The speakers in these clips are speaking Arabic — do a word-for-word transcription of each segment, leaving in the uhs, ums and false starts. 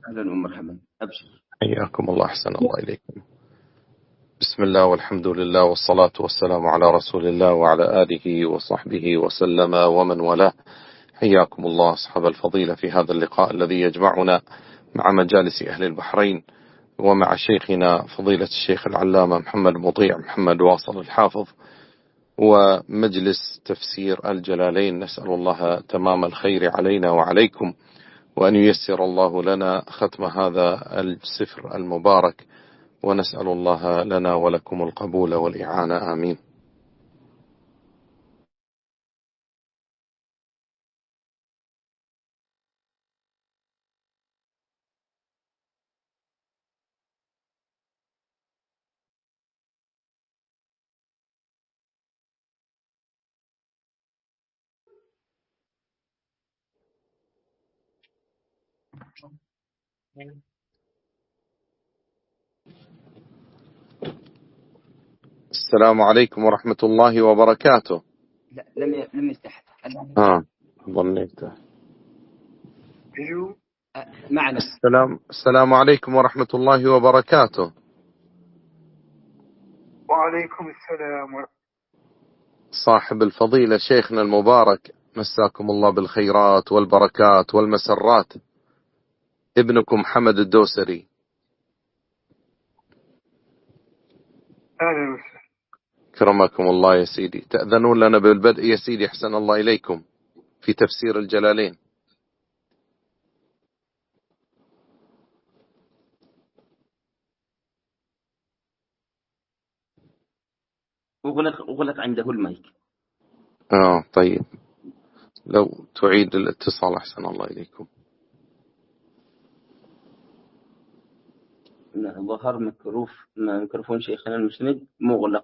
أهلا ومرحبا، أبشر. حياكم الله، أحسن الله إليكم. بسم الله والحمد لله والصلاة والسلام على رسول الله وعلى آله وصحبه وسلم ومن والاه. حياكم الله أصحاب الفضيلة في هذا اللقاء الذي يجمعنا مع مجالس أهل البحرين ومع شيخنا فضيلة الشيخ العلامة محمد مطيع محمد واصل الحافظ، ومجلس تفسير الجلالين. نسأل الله تمام الخير علينا وعليكم، وأن ييسر الله لنا ختم هذا السفر المبارك، ونسأل الله لنا ولكم القبول والإعانة، آمين. السلام عليكم ورحمة الله وبركاته. لا، لم لم يفتح. ها ظنيت. معنا. السلام السلام عليكم ورحمة الله وبركاته. وعليكم السلام. صاحب الفضيلة شيخنا المبارك، مساكم الله بالخيرات والبركات والمسرات. ابنكم حمد الدوسري. أهلا وسهلا. كرمكم الله يا سيدي. تأذنون لنا بالبدء يا سيدي، أحسن الله إليكم، في تفسير الجلالين. أغلق أغلق عنده المايك. آه طيب، لو تعيد الاتصال أحسن الله إليكم. ظهر ميكروف ميكروفون شيخنا المسند مغلق.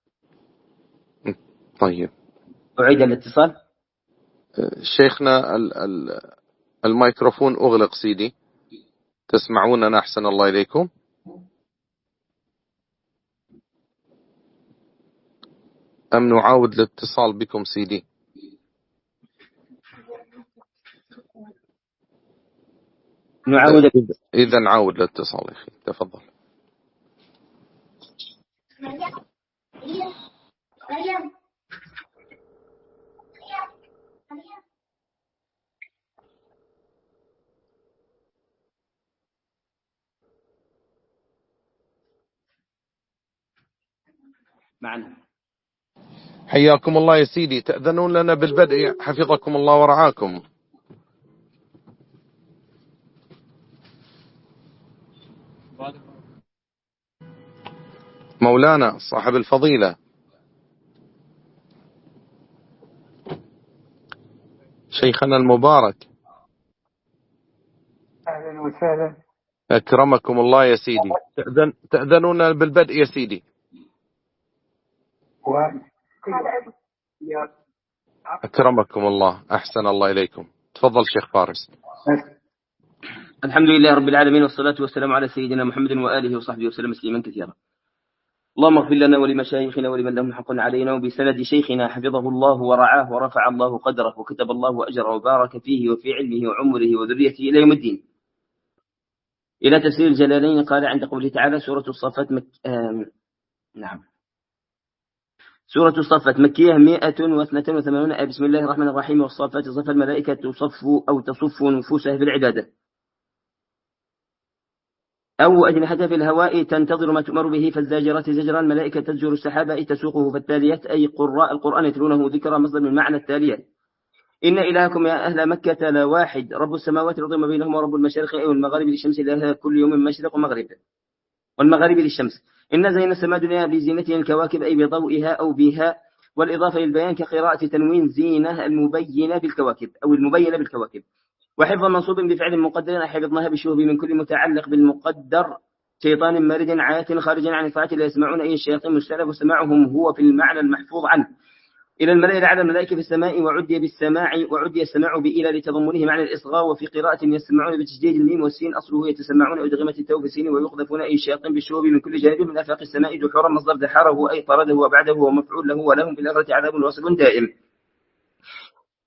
طيب، أعيد الاتصال. شيخنا الميكروفون أغلق سيدي، تسمعوننا أحسن الله إليكم؟ أم نعاود الاتصال بكم سيدي؟ نعاود. إذا نعاود الاتصال يا أخي، تفضل. معنا. حياكم الله يا سيدي، تأذنون لنا بالبدء حفظكم الله ورعاكم. مولانا صاحب الفضيلة شيخنا المبارك، أهلا وسهلا. أكرمكم الله يا سيدي. تأذن تأذنون بالبدء يا سيدي. و... أكرمكم الله، أحسن الله إليكم. تفضل شيخ فارس. الحمد لله رب العالمين، والصلاة والسلام على سيدنا محمد وآله وصحبه وسلم تسليما كثيرا. اللهم اغفر لنا ولمشايخنا ولمن لهم حق علينا، وبسند شيخنا حفظه الله ورعاه ورفع الله قدره وكتب الله أجره وبارك فيه وفي علمه وعمره وذريته إلى يوم الدين. إلى تفسير الجلالين. قال عند قوله تعالى: سورة الصفات مك... آم... نعم سورة الصفات مكية مئة واثنة وثمانون آية. بسم الله الرحمن الرحيم. والصفات صف الملائكة تصف أو تصف نفوسها في العبادة أو أجنحتها في الهواء تنتظر ما تؤمر به، فالزاجرات زجرا. الملائكة تزجر السحاب أي تسوقه، فالتاليات أي قراء القرآن يتلونه ذكرى، مصدر من معنى التاليات. إن إلهكم يا أهل مكة لواحد، رب السماوات والأرض وما بينهما ورب المشارق أي والمغارب للشمس، إله كل يوم مشرق ومغرب والمغارب للشمس. إن زين السماء الدنيا بزينة الكواكب أي بضوئها أو بها، والإضافة للبيان كقراءة تنوين زينة المبينة بالكواكب أو المبينة بالكواكب. وحفظ منصوب بفعل مقدر حفظناها بالشهب من كل متعلق بالمقدر، شيطان مارد عاية خارج عن الفاعل لا يسمعون أي الشياطين مستلف، وسماعهم هو في المعنى المحفوظ عنه. إلى الملائكة على الملائكة في السماء، وعدي بالسماع وعدي السماع بإلى لتضمنه معنى الإصغاء. وفي قراءة يسمعون بتشديد الميم والسين، أصله يتسمعون أدغمة التاء في السين، ويقذفون أي الشياطين بالشهب من كل جانب من آفاق السماء دحورا، مصدر دحاره أي طرده وبعده ومفعول له، ولهم في الآخرة عذاب واصب دائم.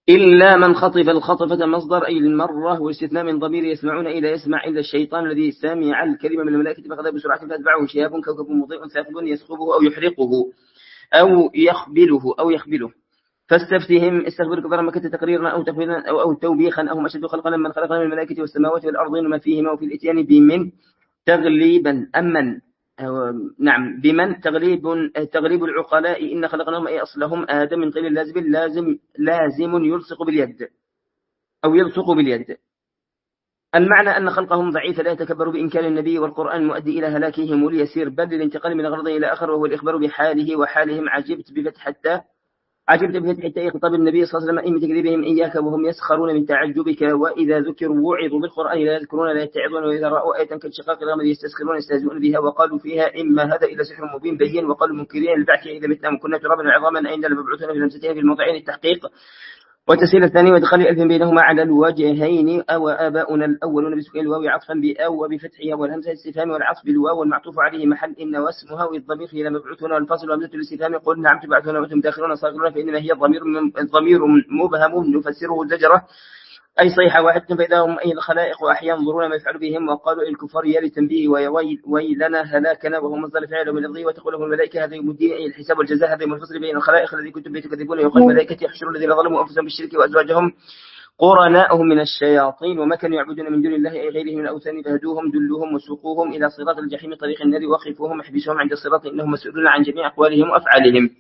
إلا من خطف الخطفة مصدر أي المرة، واستثناء من ضمير يسمعون إلى يسمع إلا الشيطان الذي سمع الكلمة من الملائكة فخذ بسرعة فاتبعه شهاب كوكب مضيء ثاقب يسخبه أو يحرقه أو يخبله أو يخبله. فاستفتهم استخبر كفار مكة تقريرا أو تخبيرا أو, أو توبيخا أو أشد خلقا من خلقنا من الملائكة والسماوات والأرضين وما فيهما وفي الإتيان بمن تغليبا أمن نعم بمن تغليب تغليب العقلاء إن خلقناهم أي أصلهم آدم من طين لازم لازم لازم يلصق باليد أو يلصق باليد. المعنى أن خلقهم ضعيف لا يتكبر بإنكار النبي والقرآن المؤدي إلى هلاكهم اليسير بل للانتقال من غرض إلى آخر وهو الإخبار بحاله وحالهم. عجبت بفتح حتى عجبت بفتح حتى خطاب النبي صلى الله عليه وسلم إن تكذيبهم إياك وهم يسخرون من تعجبك وإذا ذكروا وعظوا بالقرآن لا يذكرون لا يتعظون وإذا رأوا آية كالشقاق الغامض يستسخرون يستهزئون بها وقالوا فيها إما هذا إلا سحر مبين بين وقالوا منكرين البعث إذا متنا وكنا ترابا عظاما أين لمبعوثون في لمستين في الموضعين التحقيق والتسهيل الثاني ودخل ألف بينهما على الوجهين أو آباؤنا الأولون بسكون الواو عطفا بأو وبفتحها والهمزة الاستفهام والعطف بالواو والمعطوف عليه محل إن واسمها والضمير هي مبعوثون والفصل وهمزة الاستفهام قل نعم تبعثون وأنتم داخلون صاغرون فإنما هي الضمير الضمير مبهم نفسره الزجرة أي صيحة واحدة فإذا هم أي الخلائق وأحياء ينظرون ما يفعل بهم وقالوا الكفار يا للتنبيه ويلنا هلاكنا وهو مصدر فعل من الضي وتقول لهم الملائكة هذا يوم الدين أي الحساب والجزاء هذا منفصل بين الخلائق الذي كنتم به تكذبون يقول الملائكة يحشرون الذين ظلموا أنفسهم بالشرك وأزواجهم قرناءهم من الشياطين وما كانوا يعبدون من دون الله أي غيره من الأوثان فهدوهم دلوهم وسوقوهم إلى صراط الجحيم طريق النار وقفوهم احبسوهم عند الصراط إنهم مسؤولون عن جميع أقوالهم وأفعالهم.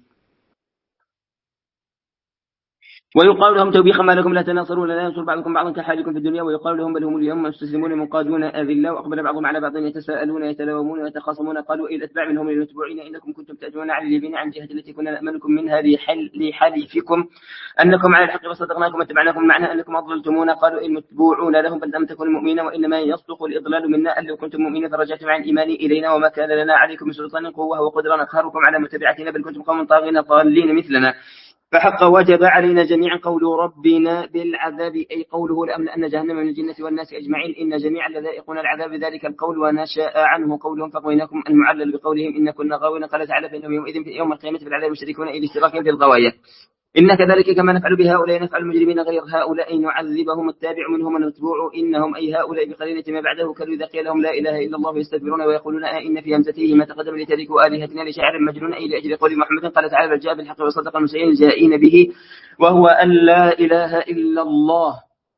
ويقال لهم توبيخا ما لكم لا تناصرون لا ينصر بعضكم بعضا كحالكم في الدنيا ويقال لهم بل هم اليوم مستسلمون منقادون أذلة وأقبل بعضهم على بعض يتساءلون يتلاومون ويتخاصمون قالوا إيه الأتباع منهم المتبوعين إنكم كنتم تأتون على اليمين عن جهة التي كنا نأمنكم منها لحل لحليفكم أنكم على الحق وصدقناكم واتبعناكم معنى أنكم أضللتمونا قالوا المتبوعون لهم بل لم تكونوا مؤمنين وإنما يصدق الإضلال منا أن لو كنتم مؤمنين فرجعتم عن الإيمان إلينا وما كان لنا عليكم سلطان قوة وقدرة نقهركم على متبعتنا بل كنتم قوم طاغين ضالين مثلنا فحق وجب علينا جميعا قول ربنا بالعذاب أي قوله لأملأن جهنم من الجنة والناس أجمعين إن جميع الذائقون العذاب ذلك القول ونشاء عنه قولهم فقويناكم المعلل بقولهم إن كنا غاوين قال تعالى فإنهم يومئذ في يوم القيامة في العذاب مشتركون إلى اشتراكهم في الغواية إن كذلك كما نفعل بهؤلاء نفعل المجرمين غير هؤلاء نعذبهم التابع منهم المتبوع إنهم أي هؤلاء بقليلة ما بعده كانوا إذا قيل لهم لا إله إلا الله يستكبرون ويقولون إن في همزته ما تقدم لتاركوا آلهتنا لشاعر مجنون أي لأجل قول محمد قال تعالى بل جاء بالحق وصدق المرسلين الجائين به وهو أن لا إله إلا الله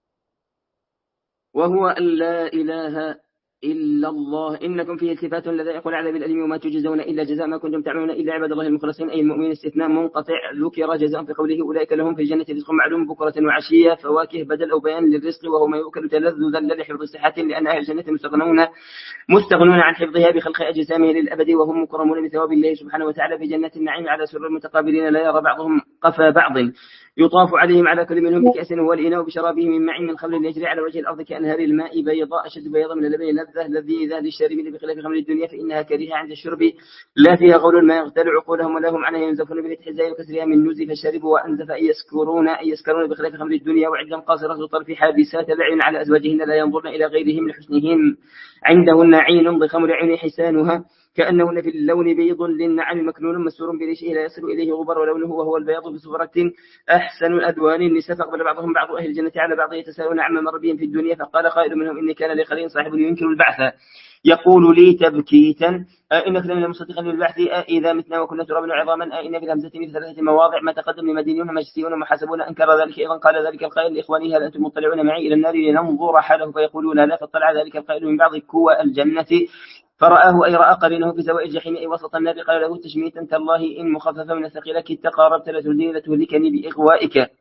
وهو أن لا إله إلا الله إنكم فيه التفات لذائق العذاب الأليم وما تجزون إلا جزاء ما كنتم تعملون إلا عباد الله المخلصين أي المؤمنين استثناء منقطع ذكر جزاء في قوله أولئك لهم في الجنة رزق معلوم بكرة وعشية فواكه بدل أو بيان للرزق وهو ما يؤكل تلذذا لحفظ صحة لأن أهل الجنة مستغنون مستغنون عن حفظها بخلق أجسامه للأبد وهم مكرمون بثواب الله سبحانه وتعالى في جنة النعيم على سرر متقابلين لا يرى بعضهم قفا بعض يطاف عليهم على كل منهم بكأس والإناء بشرابه من معين من خمر يجري على وجه الأرض كأنهار الماء بيضاء أشد بياضا من اللبن لذة لذيذة للشاربين بخلاف خمر الدنيا فإنها كريهة عند الشرب لا فيها غول ما يغتال عقولهم ولا هم عنها ينزفون بفتح الزاي وكسرها من نزف فشربوا وأنزف أي يسكرون أي يسكرون بخلاف خمر الدنيا وعدا قاصرة الطرف حابسات العين على أزواجهن لا ينظرن إلى غيرهم لحسنهم عندهن عين بخمر عين حسانها كأنه في اللون بيض للنعم مكنون مسور بريشه لا يصل إليه غبر ولونه وهو البياض بصفرة أحسن الأدوان النساء فقبل بعضهم بعض أهل الجنة على بعض يتساءلون عما مر بهم في الدنيا فقال قائل منهم إني كان لي قرين صاحب ينكر البعث يقول لي تبكيتا أئنك لمن المصدقين بالبعث أئذا متنا وكنا ترابا وعظاما أئن في الهمزة في ثلاثة مواضع ما تقدم لمدينون مجسيون ومحاسبون أنكر ذلك أيضا قال ذلك القائل لإخوانه هل أنتم مطلعون معي إلى النار لننظر حاله فيقولون لا فاطلع ذلك القائل من بعض كوى الجنة فرآه أي رأى قرينه في سواء الجحيم أي وسط النار قال له تشميتا تالله إن مخففة من الثقيلة تقاربت لتردين لتهلكني بإغوائك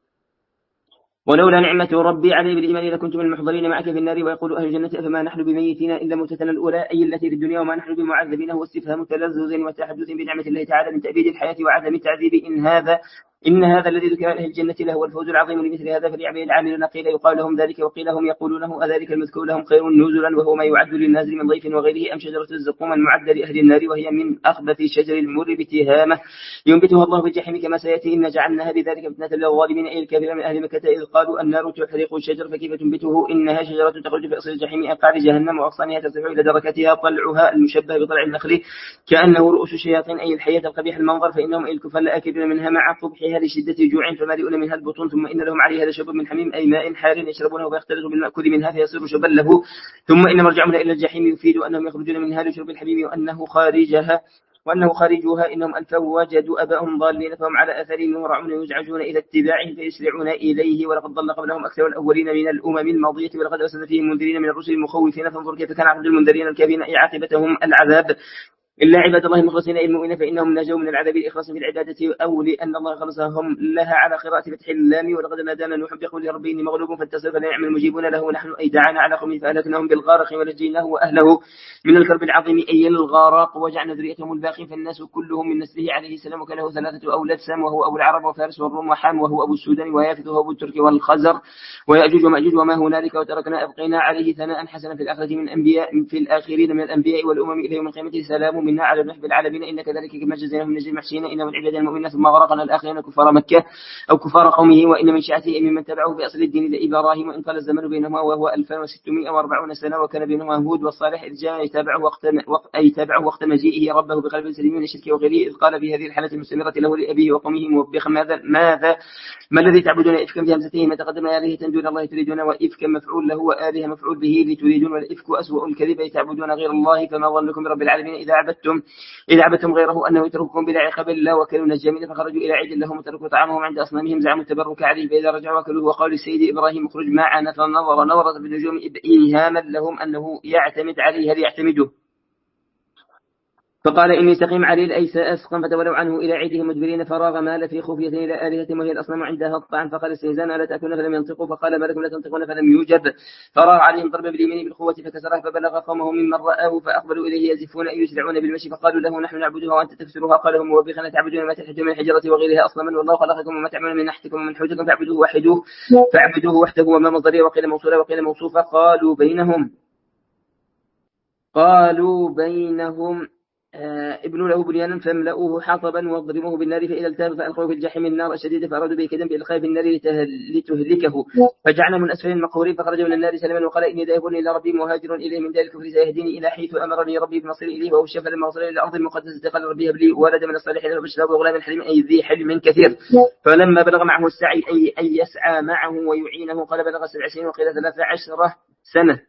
ولولا نعمة ربي علي بالإيمان لكنت من المحضرين معك في النار ويقول أهل الجنة فما نحن بميتين إلا موتتنا الأولى أي التي في الدنيا وما نحن بمعذبين هو استفهام تلذذ وتحدث بنعمة الله تعالى من تأبيد الحياة وعدم التعذيب إن هذا إن هذا الذي ذكر أهل الجنة له الفوز العظيم لمثل هذا فليعمل العاملون قيل يقال لهم ذلك وقيل هم يقولونه أذلك المذكور لهم خير نزلا وهو ما يعد للنازل من ضيف وغيره أم شجرة الزقوم المعدة لأهل النار وهي من أخبث شجر المر بتهامة ينبتها الله في الجحيم كما سيأتي إن جعلناها بذلك فتنة للظالمين أي الكافرين من أهل مكة إذ قالوا النار تحرق الشجر فكيف تنبته إنها شجرة تخرج في أصل الجحيم أقعر جهنم وأغصانها تصح إلى دركتها طلعها المشبه بطلع النخل كأنه رؤوس الشياطين أي الحياة القبيح المنظر فإنهم أي الكفار لآكلون منها مع قبحها ريحها لشدة جوع فمالئون منها البطون ثم إن لهم عليها لشرب من حميم أي ماء حار يشربونه فيختلط بالمأكول منها فيصير شربا له ثم إن مرجعهم إلى الجحيم يفيد أنهم يخرجون منها لشرب الحميم وأنه خارجها وأنه خارجوها إنهم ألفوا وجدوا أباهم ضالين فهم على أثرهم يهرعون ويزعجون إلى اتباعهم فيسرعون إليه ولقد ضل قبلهم أكثر الأولين من الأمم الماضية ولقد أرسلنا فيهم منذرين من الرسل المخوفين فانظر كيف كان عقب المنذرين الكافرين أي عاقبتهم العذاب إلا عباد الله المخلصين المؤمنين فإنهم نجوا من العذاب الإخلاص في العبادة أو لأن الله خلصهم لها على قراءة فتح اللام ولقد نادانا نوح بقول ربي إني مغلوب فانتصر فلا يعمل مجيبون له ونحن أي دعانا على قومه فأهلكناهم بالغارق ونجيناه وأهله من الكرب العظيم أي الغارق وجعلنا ذريتهم الباقين فالناس كلهم من نسله عليه السلام وكان له ثلاثة أولاد سام وهو أبو العرب وفارس والروم وحام وهو أبو السودان ويافث وهو أبو الترك والخزر ويأجوج ومأجوج وما هنالك وتركنا أبقينا عليه ثناء حسنا في الآخرة من الأنبياء في الآخرين من الأنبياء والأمم إلى يوم القيامة سلام منا على نحب العالمين إن كذلك كما جزيناهم نجزي المحسنين إن من عباد المؤمنين ثم غرقنا الآخرين كفار مكة أو كفار قومه وإن من شيعته ممن تبعه بأصل الدين لإبراهيم وإن طال الزمن بينهما وهو ألفين وستمائة وأربعين سنة وكان بينهما هود والصالح إذ جاء يتابعه وقت أي تابعه وقت مجيئه ربه بقلب سليم من الشرك وغيره إذ قال في هذه الحالة المستمرة له لأبيه وقومه موبخا ماذا ماذا ما الذي تعبدون إفكا في همزته ما تقدم عليه تنجون الله تريدون وإفكا مفعول له وآله مفعول به لتريدون والإفك أسوأ الكذب تعبدون غير الله فما ظنكم برب العالمين إذا عبدتم إذا عبدتم غيره أنه يترككم بلا عقاب الله وكانوا نجامين فخرجوا إلى عيد لهم وتركوا طعامهم عند أصنامهم زعموا التبرك عليه فإذا رجعوا وكلوه وقالوا للسيد إبراهيم اخرج معنا فنظر نظرة بالنجوم إيهاما لهم أنه يعتمد عليه هل يعتمده فقال إني سقيم عليل أي سأسقم فتولوا عنه إلى عيدهم مدبرين فراغ مال في خفية إلى آلهتهم وهي الأصنام عندها الطعن فقال استهزانا ألا تأكلون فلم ينطقوا فقال ما لكم لا تنطقون فلم يوجب فراغ عليهم ضرب باليمين بالقوة فكسرها فبلغ قومه ممن رآه فأقبلوا إليه يزفون أي يسرعون بالمشي فقالوا له نحن نعبدها وأنت تكسرها قال هم وبخنا تعبدون ما تنحتون من الحجرة وغيرها أصناما والله خلقكم وما تعملون من نحتكم ومن حوتكم فاعبدوه وحدوه فاعبدوه وحده وما مصدريه وقيل موصولا وقيل موصوفا قالوا بينهم قالوا بينهم آه ابن له بنيانا فاملؤوه حطبا واضربوه بالنار فإذا التهب فألقوه في الجحيم النار الشديدة فأرادوا به كيدا بإلقائه في النار لتهلكه فجعلنا من أسفل المقهورين فخرج من النار سلما وقال إني ذاهب إلى ربي مهاجر إليه من دار الكفر سيهديني إلى حيث أمرني ربي بمصير إليه وهو الشفى لما وصل إلى الأرض المقدسة قال ربي هب لي ولد من الصالحين وبشره بغلام حليم أي ذي حلم كثير فلما بلغ معه السعي أي أن يسعى معه ويعينه قال بلغ سبع سنين وقيل ثلاث عشرة سنة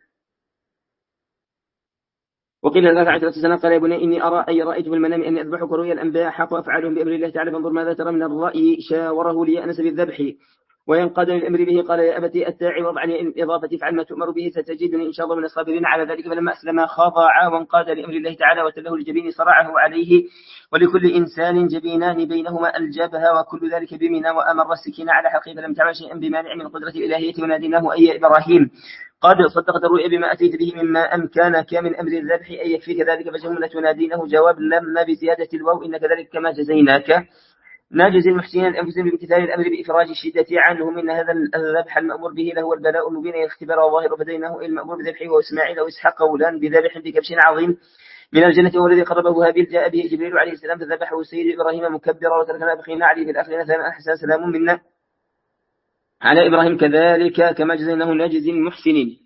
وقيل ثلاث عشرة سنة قال يا بني إني أرى أي رأيت في المنام أني أذبحك رؤيا الأنبياء حق وأفعالهم بأمر الله تعالى فانظر ماذا ترى من الرأي شاوره ليأنس بالذبح وينقاد للأمر به قال يا أبتي التاعي وضعني الإضافة فعل ما تؤمر به ستجدني إن شاء الله من الصابرين على ذلك فلما أسلم خضع وانقاد لأمر الله تعالى وتله الجبين صرعه عليه ولكل إنسان جبينان بينهما الجبهة وكل ذلك بمنا وأمر السكين على حقه فلم تعمل شيئا بمانع من قدرة الإلهية وناديناه أي إبراهيم قد صدقت الرؤيا بما أتيت به مما أمكان كامل أمر الذبح أي يكفيك ذلك فجملة تنادينه جواب لما بزيادة الواو إن كذلك كما جزيناك ناجز المحسنين الأنفسهم بامتثال الأمر بإفراج الشدة عنهم إن هذا الذبح المأمور به له البلاء المبين يختبر وظاهر فدينه المأمور بذبحه وإسماعيل وإسحاق قولان بذبح بكبش عظيم من الجنة والذي قربه هابيل جاء به جبريل عليه السلام فذبحه سيد إبراهيم مكبرا وتركنا بخينا عليه في الآخرين ثلاث أحسن سلام منا على إبراهيم كذلك كما جزيناه ناجز المحسنين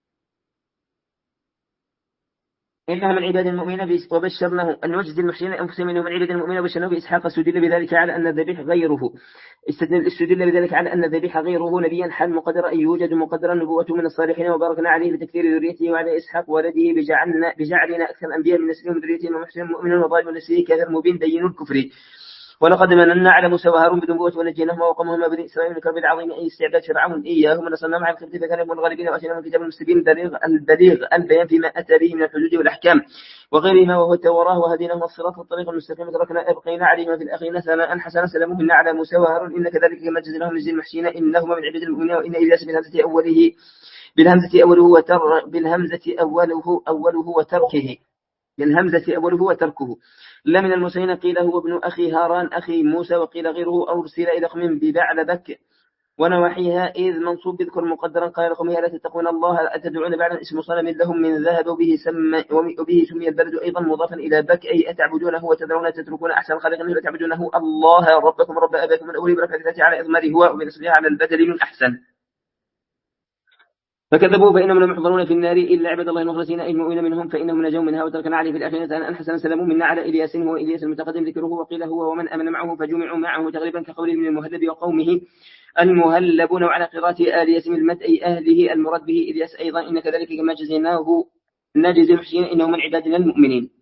إنها من عباد المؤمنين وبشرناه أن نجزي المحسنين أنفسهم إنه من عباد المؤمنين وبشرناه بإسحاق استدل بذلك على أن الذبيح غيره استدل بذلك على أن الذبيح غيره نبيا حال مقدر أن يوجد مقدرا نبوته من الصالحين وباركنا عليه بتكثير ذريته وعلى إسحاق ولده بجعلنا بجعلنا أكثر الأنبياء من نسلهم ذريتهم ومحسن مؤمن وظالم نسله كافر مبين دين الكفر ولقد مننا على موسى وهارون بنبوة ونجيناهما وقومهما بني إسرائيل من الكرب العظيم أي استعباد فرعون إياهم ونصرنا مع الخبث فكانوا من الغالبين وأتيناهم الكتاب المستبين البليغ البليغ البيان فيما أتى به من الحدود والأحكام وغيرهما وهو التوراة وهديناهم الصراط والطريق المستقيم تركنا أبقينا عليهما في الآخرين ثناء حسنا سلامهن على موسى وهارون إن كذلك كما جزيناهم نجزي المحسنين إنهما من عباد المؤمنين وإن إلياس بالهمزة أوله بالهمزة أوله وتر بالهمزة أوله أوله وتركه بالهمزة أوله وتركه لا من المرسلين قيل هو ابن أخي هاران أخي موسى وقيل غيره أرسل إلى قوم ببعلبك ونواحيها إذ منصوب بذكر مقدرا قال لقومه لا تتقون الله أتدعون بعد اسم صنم لهم من ذهب وبه سمي وبه سمي البلد أيضا مضافا إلى بك أي أتعبدونه وتدعون تتركون أحسن خالق منه تعبدونه الله ربكم رب أباكم من أولي بركة على إضماره هو وبنصبها على البدل من أحسن فكذبوا فإنهم لم يحضرون في النار إلا عباد الله المخلصين أي المؤمنين منهم فإنهم نجوا منها وتركنا عليه في الآخرة أن أنحسن سلام منا على إلياس هو إلياس المتقدم ذكره وقيل هو ومن أمن معه فجمعوا معه تغريبا كقوله من المهلب وقومه المهلبون وعلى قراءة آل ياسم المد أي أهله المراد به إلياس أيضا إن كذلك كما جزيناه نجزي المحسنين إنه من عبادنا المؤمنين.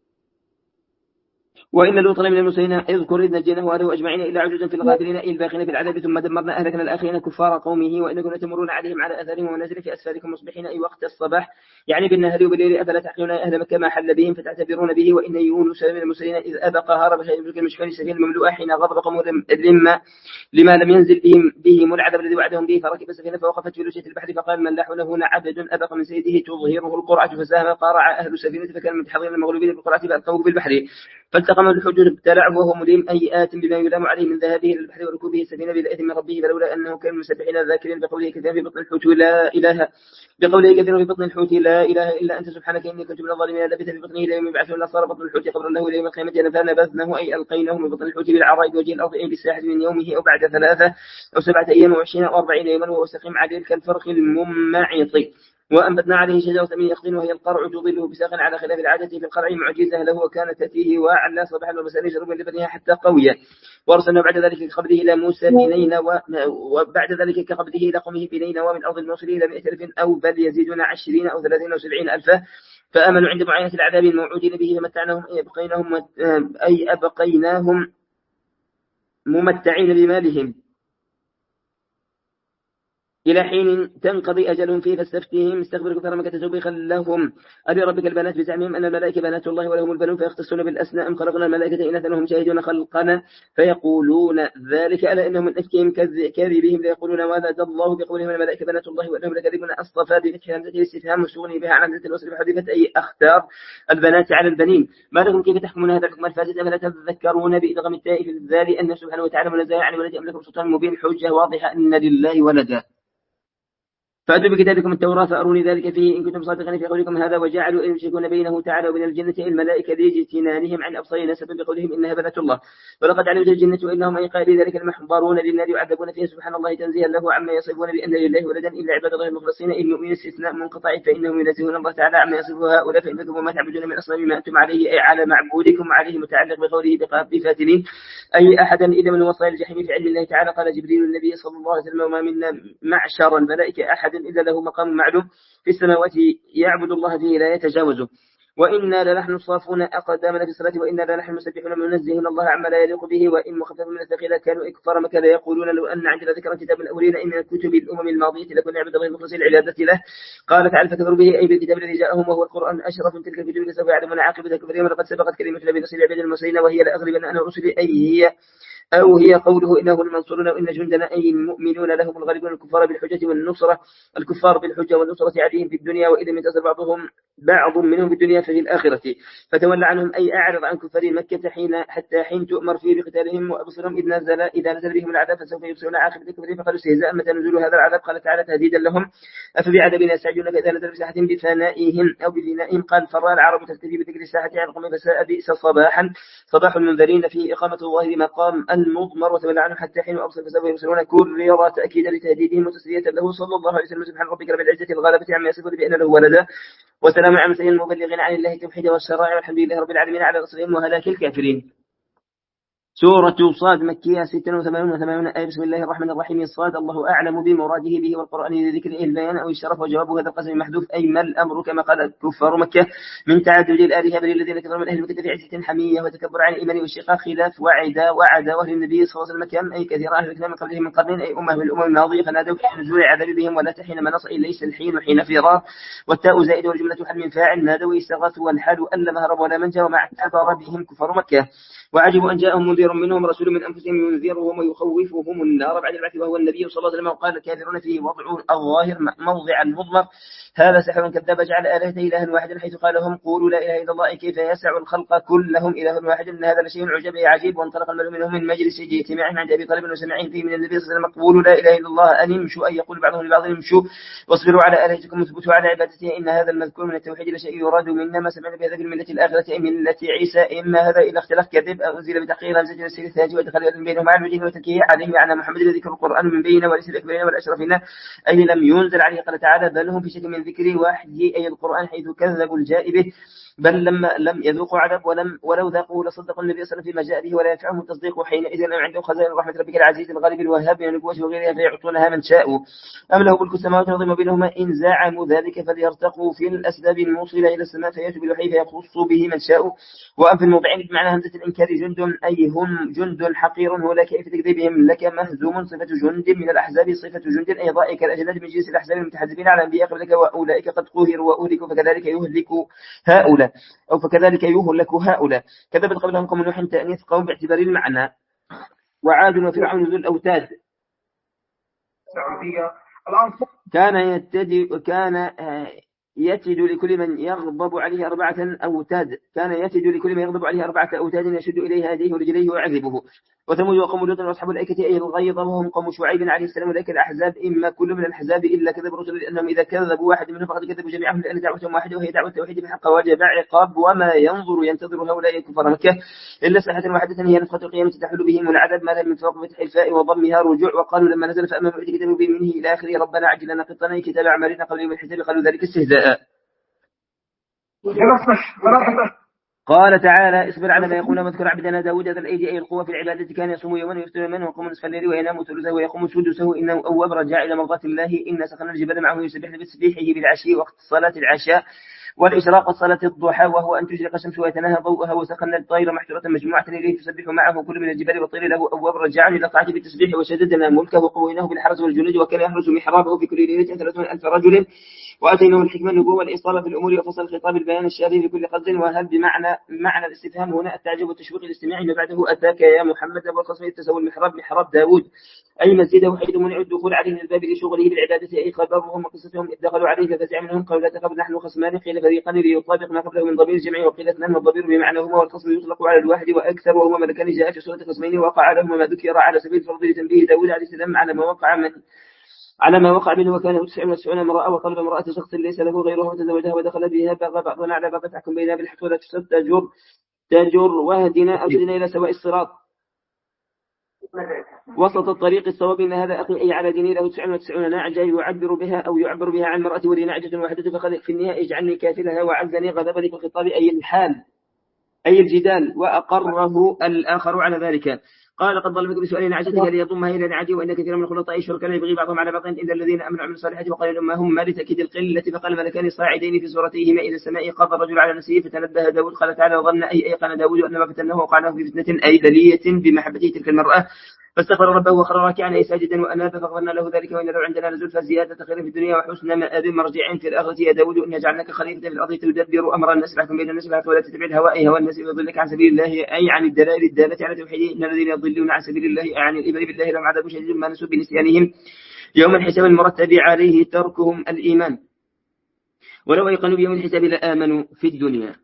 وإن لوطا من المرسلين اذكر إذ نجيناه وأهله أجمعين إلا عجوزا في الغابرين أي الباقين في العذاب ثم دمرنا أهلكنا الآخرين كفار قومه وإنكم لتمرون عليهم على أثارهم ونزل في أسفاركم مصبحين أي وقت الصباح يعني بالنهار وبالليل أفلا تعقلون أهل مكة ما حل بهم فتعتبرون به. وإن يونس من المرسلين إذ أبق هرب شيء المشكل السفينة المملوءة حين غضب قومه لما لما لم ينزل بهم بهم العذاب الذي وعدهم به فركب السفينة فوقفت في لجة البحر فقال من لاح له عبد أبق من سيده تظهره القرعة فساهم قارع أهل السفينة فكان متحضرين المغلوبين بالقرعة فألقوه بالبحر فالتقم الحجر ابتلعه وهو مليم أي آت بما يلام عليه من ذهابه إلى البحر وركوبه السفينة بإذن من ربه فلولا أنه كان مسبحين ذاكرين بقوله كثيرا في بطن الحوت لا إله بقوله كثيرا في بطن الحوت لا إله إلا أنت سبحانك إني كنت من الظالمين لبث في بطنه إلى يوم يبعثون لا صار بطن الحوت قبر له إلى يوم القيامة فنبذناه أي ألقيناه من بطن الحوت بالعراء بوجه الأرض أي بالساحة من يومه أو بعد ثلاثة أو سبعة أيام وعشرين أو أربعين يوما وهو سقيم عديل كالفرخ الممعط. وأنبتنا عليه شجرة من يقطين وهي القرع تظله بساق على خلاف العادة في القرع معجزة له وكانت تأتيه وعلى صباحا ومساء يشرب من لبنها حتى قوية. وارسلنا بعد ذلك كقبله إلى موسى بنين وبعد ذلك كقبله إلى قومه بنين ومن أرض الموصل إلى مئة ألف أو بل يزيدون عشرين أو ثلاثين أو سبعين ألفا فآمنوا عند معاينة العذاب الموعودين به فمتعناهم أي أبقيناهم أي أبقيناهم ممتعين بمالهم إلى حين تنقضي أجلهم فيه فاستفتهم استخبروا كفار مكة تزوبخا لهم أبي ربك البنات بزعمهم أن الملائكة بنات الله ولهم البنون فيختصون بالأسماء أم خلقنا الملائكة إناثا وهم شاهدون خلقنا فيقولون ذلك ألا إنهم من أفكهم كاذبهم ليقولون ولد الله بقولهم الملائكة بنات الله وأنهم لكاذبون أصطفى بفتح همزة الاستفهام مشغول بها عن همزة الوصل بحذفت أي أختار البنات على البنين ما لكم كيف تحكمون هذا الحكم الفاسد أفلا تذكرون بإدغام التاء في الذال أن سبحانه وتعالى منزه عن ولد أم لكم سلطان مبين حجة واضحة أن لله ولدا فأتوا بكتابكم التوراة فأروني ذلك فيه إن كنتم صادقين في قولكم هذا وجعلوا أن يشركون بينه تعالى وبين الجنة الملائكة لاجتنانهم عن أبصار نسبا بقولهم إنها بنات الله ولقد علمت الجنة وإنهم أي قائل ذلك المحضرون للنار يعذبون فيها سبحان الله تنزيها له عما يصفون بأن لله ولدا إلا عباد الله المخلصين إن يؤمن استثناء منقطع فإنهم ينزهون الله تعالى عما يصفه هؤلاء فإنكم وما تعبدون من أصنام ما أنتم عليه أي على معبودكم عليه متعلق بقوله بفاتنين أي أحدا إذا من وصل الجحيم في علم الله تعالى قال جبريل النبي صلى الله عليه وسلم وما منا معشر الملائكة أحد إلا له مقام معلوم في السماوات يعبد الله فيه لا يتجاوزه وإنا لنحن الصافون أقدامنا في الصلاة وإنا لنحن المسبحون منزهون الله عما لا يليق به وإن مخفف من الثقيلة كانوا إكفار مكة لا يقولون لو أن عندنا ذكر كتاب الأولين إن كتب الأمم الماضية لكنا عبد الله المخلصين العبادة له قال تعالى فكفروا به أي بالكتاب الذي جاءهم وهو القرآن أشرف من تلك الكتب سوف يعلمون عاقبة كفرهم ولقد سبقت كلمة نبي نصر العباد المرسلين وهي لأغلبن أنا رسلي أي هي أو هي قوله إنه المنصورون وإن جندنا أي المؤمنون لهم الغالبون الكفار بالحجة والنصرة الكفار بالحجة والنصرة عليهم في الدنيا وإذا انتصر بعضهم بعض منهم في الدنيا ففي الآخرة فتولى عنهم أي أعرض عن كفار مكة حين حتى حين تؤمر فيه بقتالهم وأبصرهم إذ نزل إذا نزل بهم العذاب فسوف يبصرون عاقبة كفرهم فقالوا استهزاء متى نزول هذا العذاب قال تعالى تهديدا لهم أفبعذابنا يستعجلون فإذا نزل بساحة بفنائهم أو بذنائهم قال فرى العرب تستفي بذكر الساحة على القوم فساء بئس صباحا صباح المنذرين فيه إقامة الله مقام المضمر وتولى عنه حتى حين أبصر فسوف يبصرون كرر تأكيدا لتهديدهم وتسلية له صلى الله عليه وسلم سبحان ربك رب العزة الغالبة عما يصفون بأن له ولدا وسلام على المرسلين المبلغين عن الله التوحيد والشرائع والحمد لله رب العالمين على رسلهم وهلاك الكافرين. سورة صاد مكية ستة وثمانون وثمانون آية بسم الله الرحمن الرحيم صاد الله أعلم بمراده به والقرآن لذكره البيان أو الشرف وجواب هذا القسم محذوف أي ما الأمر كما قال كفار مكة من تعدد الآلهة بل الذين كفروا من أهل مكة في عزة حمية وتكبر عن الإيمان والشقاق خلاف وعدا وعدا وأهل النبي صلى الله عليه وسلم أي كثير أهل الكلام من قبلهم من قرن أي أمة من الأمم الماضية فنادوا في نزول عذاب بهم ولا حين منص ليس الحين حين فرار والتاء زائد والجملة حل من فاعل نادوا استغاثوا والحال أن لم هرب ولا منجا ومع اعتبر بهم كفار مكة وعجبوا أن جاءهم منذر منهم رسول من أنفسهم ينذرهم ويخوفهم النار بعد البعث وهو النبي صلى الله عليه وسلم وقال الكافرون فيه وضع الظاهر موضع المضمر هذا سحر كذاب جعل آلهته إلها واحدا حيث قال لهم قولوا لا إله إلا الله كيف يسع الخلق كلهم إله واحد إن هذا لشيء عجب عجيب وانطلق الملأ منهم من مجلس اجتماعهم عند أبي طالب وسمعهم فيه من النبي صلى الله عليه وسلم قولوا لا إله إلا الله أن امشوا أن يقول بعضهم لبعض امشوا واصبروا على آلهتكم واثبتوا على عبادته إن هذا المذكور من التوحيد لشيء يراد منا ما سمعنا بهذا في الملة الآخرة من ملة عيسى إما هذا إلى اختلاف كذب أنزل بتحقيق همزة وزجر السير الثاني ودخل من بينهم على الوجه وتكيه عليه على محمد ذكر القرآن من بيننا وليس الأكبرين والأشرفين أي لم ينزل عليه. قال تعالى بل هم في شك من ذكري وحيه أي القرآن حيث كذبوا الجاء به بل لما لم يذوقوا عذاب ولم ولو ذاقوا لصدقوا النبي صلى الله عليه وسلم فيما جاء به ولا ينفعهم التصديق حينئذ أن عندهم خزائن رحمة ربك العزيز الغالب الوهاب من النبوة وغيرها فيعطونها من شاءوا أم له ملك السماوات والأرض وما بينهما إن زعموا ذلك فليرتقوا في الأسباب الموصلة إلى السماء فيأتوا بالوحي فيخص به من شاء. وأم في الموضعين بمعنى همزة الإنكار جند أي هم جند حقير هو لا كيف تكذبهم لك مهزوم صفة جند من الأحزاب صفة جند أي ضائك الأجناد من جنس الأحزاب المتحزبين على أنبياء قبلك وأولئك قد قهروا وأهلكوا فكذلك يهلك هؤلاء أو فكذلك يهلك هؤلاء. كذبت قبلهم قوم نوح تأنيث قوم باعتبار المعنى وعاد وفرعون ذو الأوتاد كان يتدي كان يتد لكل من يغضب عليه أربعة أوتاد كان يتد لكل من يغضب عليه أربعة أوتاد يشد إليه هديه ورجليه ويعذبه. وثمود وقوم لوط وأصحاب الأيكة أي الغيظ وهم قوم شعيب عليه السلام وذلك الأحزاب إما كل من الأحزاب إلا كذب الرسل لأنهم إذا كذبوا واحد منهم فقد كذبوا جميعهم لأن دعوتهم واحدة وهي دعوة التوحيد بحق وجب عقاب وما ينظر ينتظر هؤلاء كفار مكة إلا ساحة واحدة هي نفخة القيامة تحل بهم العذاب ما لم من فوق فتح الفاء وضمها رجوع. وقالوا لما نزل فأمنوا كتابه بيمينه إلى آخره ربنا عجل لنا قطنا كتاب أعمالنا قبل يوم الحساب قالوا ذلك استهزاء. قال تعالى اصبر على ما يقول واذكر عبدنا داود ذا الأيدي أي القوة في العبادة كان يصوم يوما ويفطر يوما ويقوم نصف الليل وينام ثلثه ويقوم سدسه إنه أواب رجع إلى مرضاة الله إن سخنا الجبال معه يسبحن بتسبيحه بالعشي وقت صلاة العشاء والإشراق صلاة الضحى وهو أن تشرق الشمس ويتناهى ضوءها وسخنا الطير محشورة مجموعة إليه تسبح معه كل من الجبال والطير له أواب رجع إلى طاعته بالتسبيح وشددنا ملكه وقويناه بالحرس والجنود وكان يحرس محرابه في كل ليلة ثلاثون ألف رجل وأتيناه الحكمة النبوة والإصابة في الأمور وفصل الخطاب البيان الشافي لكل قصد. وهل بمعنى معنى الاستفهام هنا التعجب والتشويق الاستماعي ما بعده أتاك يا محمد أبو القاسم تسوى المحراب محراب داود أي مسجده حيث منع الدخول عليه من الباب لشغله بالعبادة أي خبرهم وقصتهم إذ دخلوا عليه ففزع منهم قالوا لا تخف نحن خصمان قيل فريقان ليطابق ما قبله من ضمير الجمع وقيل اثنان والضمير بمعنى هما والخصم يطلق على الواحد وأكثر وهما ملكان جاء في سورة خصمين وقع لهما ما ذكر على سبيل الفرض لتنبيه داود عليه السلام على ما وقع من على ما وقع منه وكان تسعون وتسعون امرأة وطلب امرأة شخص ليس له غيرها وتزوجها ودخل بها بغى بعضنا على بغى تحكم بينها بالحق ولا تجر تجر واهدنا أرشدنا إلى سواء الصراط وسط الطريق الصواب إن هذا أخي أي على ديني له تسعون وتسعون ناعجة يعبر بها أو يعبر بها عن مرأة ولي ناعجة واحدة فقال في النهاية اجعلني كافلها وعزني غضبني في الخطاب أي الحال أي الجدال وأقره الآخر على ذلك. قال قد ضل بكم بسؤال نعجته ليضمها إلى نعجه وإن كثيرا من الخلطاء شركا يبغي بعضهم على بعض إلا الذين أمنوا وعملوا الصالحات وقال لهم ما هم ما لتأكيد القلة فقال ملكان صاعدين في صورتيهما إلى السماء قضى الرجل على نفسه فتنبه داود قال تعالى وظن أي أيقن داود أن ما فتنه وقعناه في فتنة أي بلية بمحبته تلك المرأة فاستغفر ربه وخر راكعا أي ساجدا وأناب فغفرنا له ذلك وإن لو عندنا لزلفى زيادة خير في الدنيا وحسن مآب مرجع في الآخرة يا داود إن جعلناك خليفة في الأرض تدبر أمر الناس فاحكم بين الناس ولا تتبع الهوى أي هوى الناس يضلك عن سبيل الله أي عن الدلائل الدالة على توحيده إن الذين يضلون عن سبيل الله عن الإبر بالله لهم عذاب شديد ما نسوا بنسيانهم يوم الحساب المرتب عليه تركهم الإيمان ولو أيقنوا بيوم الحساب لآمنوا في الدنيا.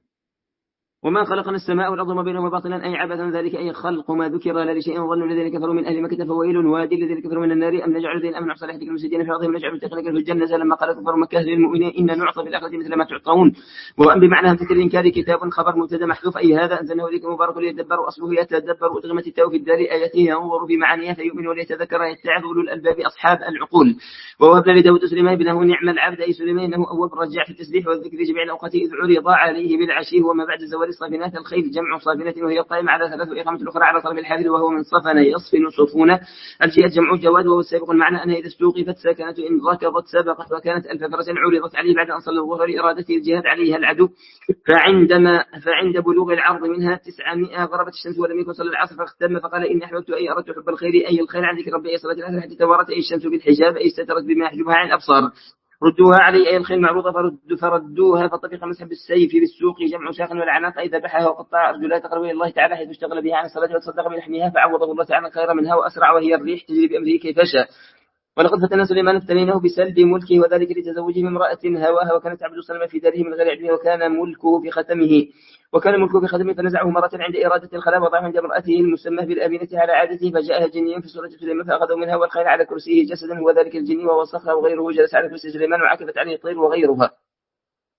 وما خلقنا السماء والأرض وما بينهما باطلا أي عبثا ذلك أي خلق ما ذكر لا لشيء ظنوا الذين كفروا من أهل مكة فويل وادي الذين كفروا من النار أم نجعل الذين آمنوا صالحين المسجدين في أرضهم نجعل المتقين في الجنة لما قال كفروا مكة للمؤمنين إن نعطى في الآخرة مثل ما تعطون. وأم بمعنى همزة الإنكار كتاب خبر مبتدا محذوف أي هذا أنزلناه إليكم مبارك ليدبروا أصله يتدبر أدغمت التاء في الدار آياته ينظر في معانيها فيؤمن وليتذكر يتعظ أولو الألباب أصحاب العقول. ووهبنا لداود سليمان ابنه نعم العبد أي سليمان إنه أواب رجع في التسبيح والذكر جميع الأوقات إذ عرض عليه بالعشي وما بعد زوال الصافنات الخيل جمع صافنة وهي القائمة على ثلاث وإقامة الأخرى على طرف الحافل وهو من صفن يصفن صفونة الجهاد جمع جواد وهو السابق المعنى أنها إذا استوقفت ساكنت إن ركضت سبقت وكانت ألف فرس عرضت عليه بعد أن صلى الظهر لإرادته الجهاد عليها العدو فعندما فعند بلوغ العرض منها تسعمائة غربت الشمس ولم يكن صلى العصر فاختم فقال إن أحببت أي أردت حب الخير أي الخير عن ذكر ربي أي صلاة الآخر حتى توارت أي الشمس بالحجاب أي استترت بما يحجبها عن الأبصار ردوها علي أي الخيل معروضة فرد فردوها فطبق مسح بالسيف بالسوق جمع ساق والعناق أي ذبحها وقطع أرجلها تقرب إلى الله تعالى حيث اشتغل بها عن الصلاة وتصدق بلحمها فعوضه الله تعالى خيرا منها وأسرع وهي الريح تجري بأمره كيف شاء. ولقد فتنا سليمان ابتليناه بسلب ملكه وذلك لتزوجه من امرأة هواها وكانت تعبد الصنم في داره من غير علمه وكان ملكه في ختمه وكان ملكه في ختمه فنزعه مرة عند إرادة الخلاء وضعه عند امرأته المسمى بالأمينة على عادته فجاءها جني في سورة سليمان فأخذوا منها والخيل على كرسيه جسدا وذلك الجني ووسخها وغيره جلس على كرسي سليمان وعكفت عليه الطير وغيرها.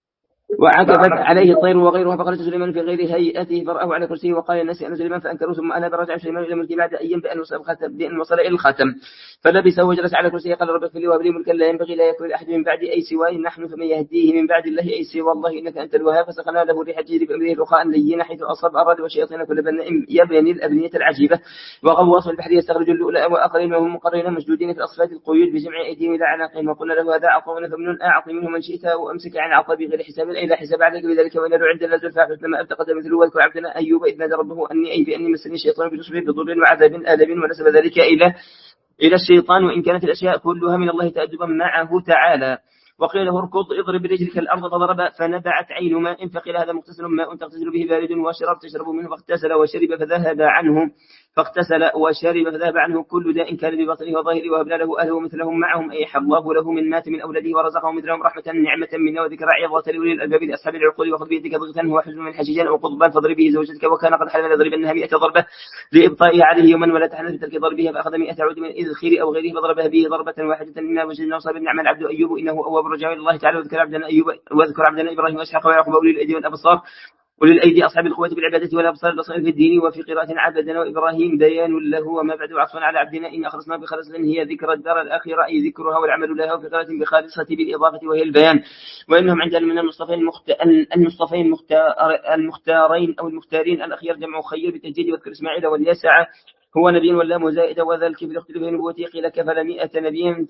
وعكفت عليه الطير وغيرها فخرج سليمان في غير هيئته فرآه على كرسيه وقال الناس أنا سليمان فأنكروا ثم أنا برجع سليمان إلى ملكه بعد أيام بأن وصل بأن وصل إلى الخاتم فلبس وجلس على كرسيه قال رب اغفر لي وهب لي ملكا لا ينبغي لا يكون لأحد من بعدي أي سواي نحن فمن يهديه من بعد الله أي سوى الله إنك أنت الوهاب فسقنا له الريح تجري بأمره رخاء لينا حيث أصاب أراد وشياطين كل بناء يبني الأبنية العجيبة وغواص البحر يستخرج اللؤلؤ وآخرين وهم مقرنين مشدودين في الأصفاد القيود بجمع أيديهم إلى عناقهم وقلنا له هذا عطاؤنا فمن أعط منه من شئت وأمسك عن عطاء بغير حساب أي لا حساب عليك بذلك وإن عندنا زلفى حسنما أبتقد مثله واذكر عبدنا أيوب إذ نادى ربه أني أي بأني مسني الشيطان بنصب بضر وعذاب آلم ونسب ذلك إلى إلى الشيطان وإن كانت الأشياء كلها من الله تأدبا معه تعالى وقيل له اركض اضرب برجلك الأرض فضرب فنبعت عين ماء فقيل هذا مغتسل ماء تغتسل به بارد وشرب تشرب منه فاغتسل وشرب فذهب عنه فاغتسل وشرب فذهب عنه كل داء كان ببطنه وظاهره وهبنا له أهله ومثلهم معهم أي الله له من مات من أولاده ورزقهم مثلهم رحمة نعمة منا وذكر عظة لأولي الألباب لأصحاب العقول وخذ بيدك ضغثا هو حزن من حشيشان أو قضبان فاضرب به زوجتك وكان قد حلم لضربنها مئة ضربة لإبطائها عليه يوما ولا تحنث بترك ضربها فأخذ مئة عود من إذخير أو غيره فضربها به ضربة واحدة إنا وجدنا صابر نعم العبد أيوب إنه أواب رجع إلى الله تعالى وذكر عبدنا أيوب وذكر عبدنا إبراهيم وإسحاق ويعقوب أولي الأيدي والأبصار أولي الأيدي أصحاب القوة بالعبادة والأبصار البصائر في الدين وفي قراءة عبدنا وإبراهيم بيان له وما بعد عطفا على عبدنا إن أخلصنا بخلصة هي ذكر الدار الآخرة أي ذكرها والعمل لها وفي قراءة بخالصة بالإضافة وهي البيان وإنهم عندنا من المصطفين المخت... المصطفين المختار... المختارين أو المختارين الأخير جمع خير بالتجديد واذكر إسماعيل واليسع هو نبي واللام زائدة وذلك في الاختلاف بين نبوته قيل كفل مئة نبي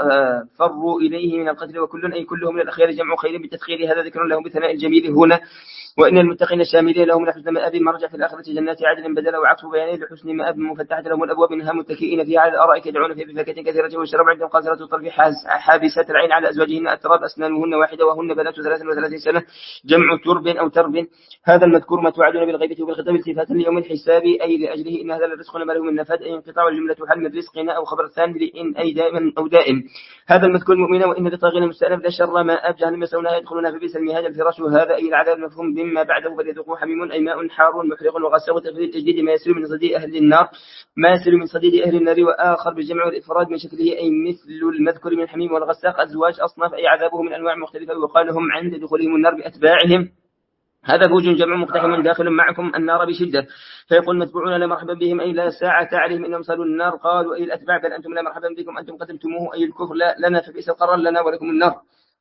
فروا إليه من القتل وكل أي كلهم من الأخيار جمع خير بالتدخيل هذا ذكر لهم بثناء الجميل هنا وإن المتقين الشاملين لهم لحسن مآب مرجع في الآخرة جنات عدن بدلا وعطف بيانين لحسن مآب مفتحة لهم الأبواب منها متكئين فيها على الأرائك يدعون فيها بفاكهة كثيرة والشراب عندهم قاصرة الطرف حابسات العين على أزواجهن أتراب أسنانهن واحدة وهن بنات ثلاث وثلاثين سنة جمع ترب أو ترب هذا المذكور ما توعدون بالغيبة وبالخطاب التفاتا ليوم الحساب أي لأجله إن هذا الرزق ما له من نفاد أي انقطاع الجملة حل من رزقنا أو خبر الثاني لإن أي دائما أو دائم هذا المذكور مؤمنا وإن لطاغين مستأنف لا شر ما أب جهنم يسونها يدخلونها فبئس المهاد الفراش هذا أي العذاب المفهوم بما بعده فليذوقوا حميم أي ماء حار محرق وغسل وتفريد التجديد ما يسير من صديد أهل النار ما يسير من صديد أهل النار وآخر بالجمع والإفراد من شكله أي مثل المذكور من الحميم والغساق أزواج أصناف أي عذابه من أنواع مختلفة وقال لهم عند دخولهم النار بأتباعهم هذا فوج جمع مقتحم داخل معكم النار بشدة فيقول متبوعون لا مرحبا بهم أي لا ساعة عليهم إنهم صلوا النار قالوا أي الأتباع بل أنتم لا مرحبا بكم أنتم قدمتموه أي الكفر لا لنا فبئس القرار لنا ولكم النار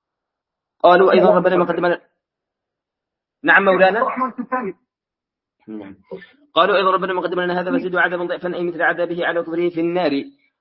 قالوا أيضا ربنا ما قدمنا نعم مولانا قالوا أيضا ربنا ما قدم لنا هذا فزيدوا عذابا ضعفا أي مثل عذابه على كفره في النار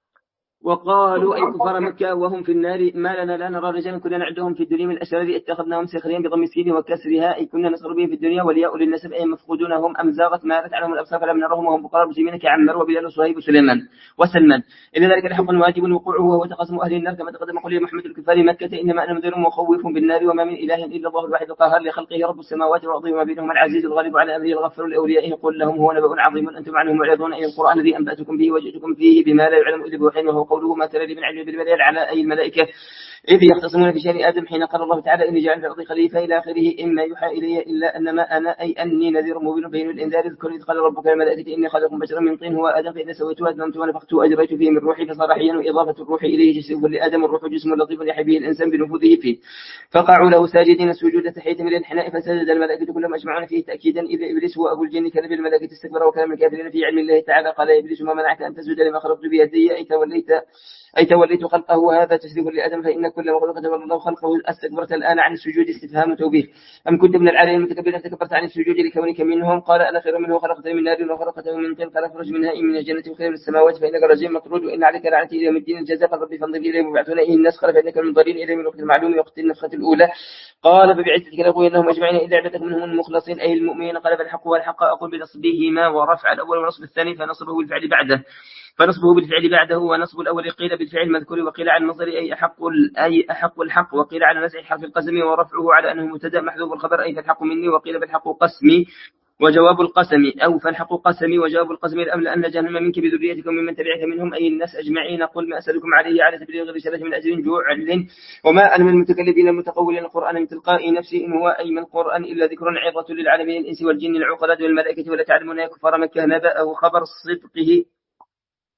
وقالوا أي كفار مكة وهم في النار ما لنا لا نرى رجالا كنا نعدهم في الدنيا من الأشرار اتخذناهم سخريا بضم السين وكسرها أي كنا نصر بهم في الدنيا والياء للنسب أي مفقودون هم أم زاغت مالت عنهم الأبصار فلم نرهم وهم بقرار مسلمين كعمر وبلال وصهيب وسليمان وسلمان إن ذلك الحق واجب وقوعه وهو تقاسم أهل النار كما تقدم قول يا محمد الكفار مكة إنما أنا منذر مخوف بالنار وما من إله إلا الله الواحد القهار لخلقه رب السماوات والأرض وما بينهما العزيز الغالب على أمره الغفر لأوليائه قل لهم هو نبأ عظيم أنتم عنه معرضون أي القرآن الذي أنبأتكم به وجئتكم فيه بما لا يعلم إلا بوحي وهو قوله ما ترى لي من علم بالبلاد على أي الملائكة إذ يختصمون في شأن آدم حين قال الله تعالى إني جاعل في الأرض خليفة إلى آخره إما يوحى إلي إلا أنما أنا أي أني نذير مبين بين الإنذار اذكر إذ قال ربك الملائكة إني خالق بشرا من طين هو آدم فإذا سويته أدممت ونفخت وأجريت فيه من روحي فصار حيا وإضافة الروح إليه جسم لآدم الروح جسم لطيف يحيي به الإنسان بنفوذه فيه فقعوا له ساجدين سجود تحية من الانحناء فسجد الملائكة كلهم أجمعون فيه تأكيدا إذا إبليس وأبو الجن كان بالملائكة استكبر وكان من الكافرين في علم الله تعالى قال إبليس ما منعك أن تسجد لما خلقت بيدي أي توليت أي توليت خلقه وهذا تشريف لآدم فإن كل مخلوق تولى الله خلقه استكبرت الآن عن السجود استفهام توبيخ أم كنت من العالين المتكبرين تكبرت عن السجود لكونك منهم قال أنا خير منه خلقتني من نار وخلقته من طين قال اخرج منها إن من الجنة وخير من السماوات فإنك رجيم مطرود وإن عليك لعنتي إلى يوم الدين الجزاء قال ربي فانظر إليه وبعثون إن الناس قال فإنك من ضرين إليه من وقت المعلوم وقت النفخة الأولى قال فبعزتك لأغوينهم أجمعين إلا عبادك منهم المخلصين أي المؤمنين قال فالحق والحق أقول بنصبهما ورفع الأول ونصب الثاني فنصبه بالفعل بعده فنصبه بالفعل بعده ونصب الأول قيل بالفعل المذكور وقيل عن النظر أي أحق أي أحق الحق وقيل على نزع حرف القسم ورفعه على أنه مبتدأ محذوف الخبر أي فالحق مني وقيل بالحق قسمي وجواب القسم أو فالحق قسمي وجواب القسم لأملأن جهنم منك بذريتكم ممن تبعك منهم أي الناس أجمعين قل ما أسألكم عليه على سبيل الرسالة من أجر جوع وما أنا من المتكلفين المتقولين القرآن من تلقاء نفسي إن هو أي من القرآن إلا ذكر عظة للعالمين الإنس والجن العقلاء والملائكة ولا تعلمون يا كفار مكة نبأه خبر صدقه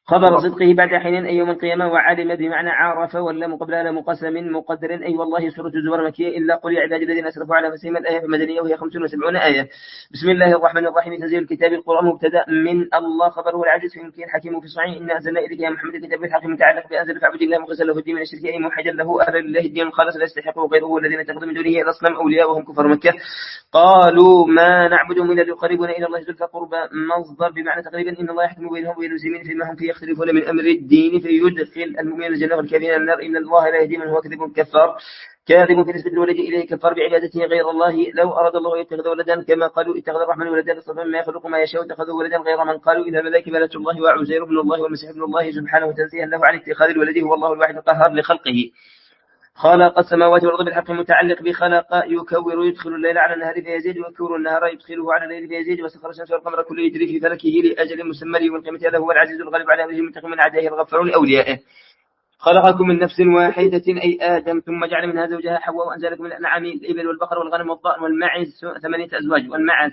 خبر صدقه بعد حين أي يوم القيامة، وعلم بمعنى عرف، واللام قبلها لام قسم مقدر أي والله. سورة الزمر مكية. إلا قل يا عبادي الذين أسرفوا على أنفسهم، الآية مدنية وهي خمسون وسبعون آية. بسم الله الرحمن الرحيم. تنزيل الكتاب القرآن مبتدأ من الله، خبره العزيز فيمكن الحكيم في صحيح. إنا أنزلنا إليك يا محمد الكتاب بالحق متعلق بأنزل فاعبد الله مخلصا له الدين من الشرك أي موحدا له أهل لله الدين الخالص لا يستحقه غيره، والذين اتخذوا من دونه الأصنام أولياء وهم كفار مكة قالوا ما نعبدهم إلا ليقربونا إلى الله زلفى قربى، مصدر بمعنى تقريبا إن الله يحكم بينهم وبين المسلمين فيما هم فيه يختلفون من أمر الدين فيدخل المؤمنين الجنة والكافرين النار، إن الله لا يهدي من هو كذب كفار كاذب في نسبة الولد إليه كفار بعبادته غير الله. لو أراد الله أن يتخذ ولدا كما قالوا اتخذ الرحمن ولدا اصطفى ما يخلق ما يشاء اتخذوا ولدا غير من قالوا إن الملائكة بنات الله وعزير ابن الله والمسيح ابن الله سبحانه تنزيها له عن اتخاذ الولد، هو الله الواحد القهار لخلقه. خلق السماوات والأرض بالحق متعلق بخلق يكور يدخل الليل على النهار فيزيد ويكور النهار يدخله على الليل فيزيد، وسخر الشمس والقمر كل يجري في فلكه لأجل مسمى يوم القيامة له هو العزيز الغالب على أمره منتقم من أعدائه الغفار لأوليائه. خلقكم من نفس واحدة أي آدم ثم جعل منها زوجها حواء وأنزل لكم من الأنعام الإبل والبقر والغنم والضأن والمعز ثمانية أزواج والمعز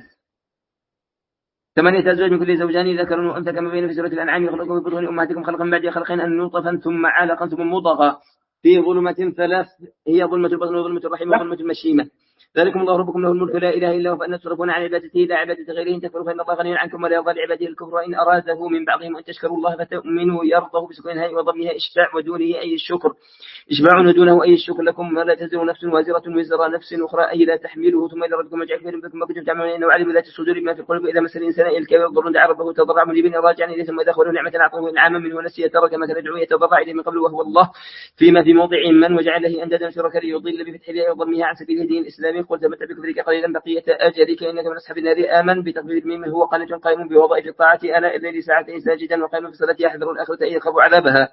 ثمانية أزواج من كل زوجان ذكر وأنثى كما بين في سورة الأنعام يخلقكم في بطون أمهاتكم خلقا بعد خلقين أن نطفا ثم علقا ثم مضغة في ظلمة ثلاث هي ظلمة البطن وظلمة الرحم وظلمة المشيمة. ذلكم الله ربكم له الملك لا إله إلا هو فأنا تصرفون عن عبادته لا عبادة غيره تكفروا فإن الله غني عنكم ولا يرضى لعباده الكفر وإن أراده من بعضهم أن تشكروا الله فتؤمنوا يرضه بسكونها وضمها إشباع ودونه أي الشكر إشباع ودونه أي الشكر لكم ولا تزر نفس وازرة وزر نفس أخرى أي لا تحمله ثم إلى ربكم رجعكم بكم ما كنتم تعملون إنه علم ذات الصدور بما في القلوب إذا مس الإنسان إلى الكبر ضر دعا ربه تضرع منيبا راجعا إليه ثم إذا أخبره نعمة أعطاه إنعاما منه ونسي ترك ما تدعو يتضرع إليه من قبل وهو الله فيما في موضع من وجعل له أندادا شركاء ليضل بفتح الياء وضمها عن سبيل الدين الإسلامي قل تمتع بكفرك قليلا بقية أجلك إنك من أصحاب النار آمن بتقبيل الميم هو قانت قائم بوظائف الطاعة آناء الليل ساعتين ساجدا وقائم في الصلاة يحذر الآخرة أن يخاف عذابها